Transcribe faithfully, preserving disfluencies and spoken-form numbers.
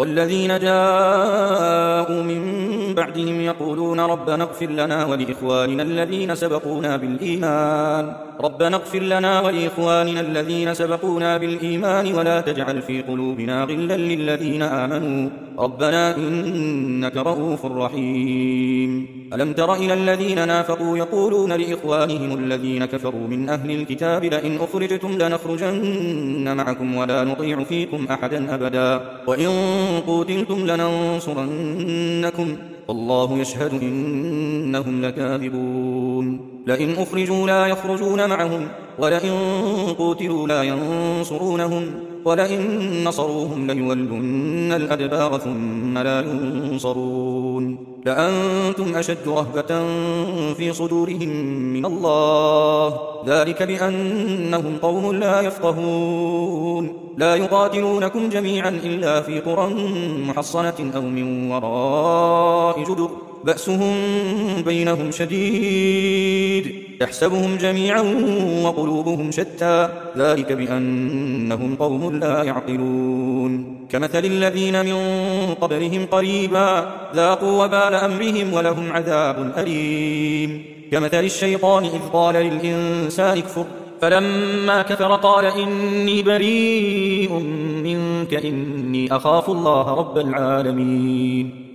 والذين جاءوا من بعدهم يقولون ربنا اغفر لنا ولإخواننا الذين سبقونا بالإيمان ربنا اغفر لنا ولإخواننا الذين سبقونا بالإيمان ولا تجعل في قلوبنا غلا للذين آمنوا ربنا إنك رؤوف رحيم. ألم تر إلى الذين نافقوا يقولون لإخوانهم الذين كفروا من أهل الكتاب لئن أخرجتم لنخرجن معكم ولا نطيع فيكم أحدا أبدا وإن قوتلتم لننصرنكم والله يشهد إنهم لكاذبون. لئن أخرجوا لا يخرجون معهم ولئن قوتلوا لا ينصرونهم ولئن نصروهم ليولن الأدبار ثم لا ينصرون. لأنتم أشد رهبة في صدورهم من الله ذلك بأنهم قوم لا يفقهون. لا يقاتلونكم جميعا إلا في قرى محصنة أو من وراء جدر بأسهم بينهم شديد يحسبهم جميعا وقلوبهم شتى ذلك بأنهم قوم لا يعقلون. كمثل الذين من قبلهم قريبا ذاقوا وبال أمرهم ولهم عذاب أليم. كمثل الشيطان إذ قال للإنسان اكفر فلما كفر قال إني بريء منك إني أخاف الله رب العالمين.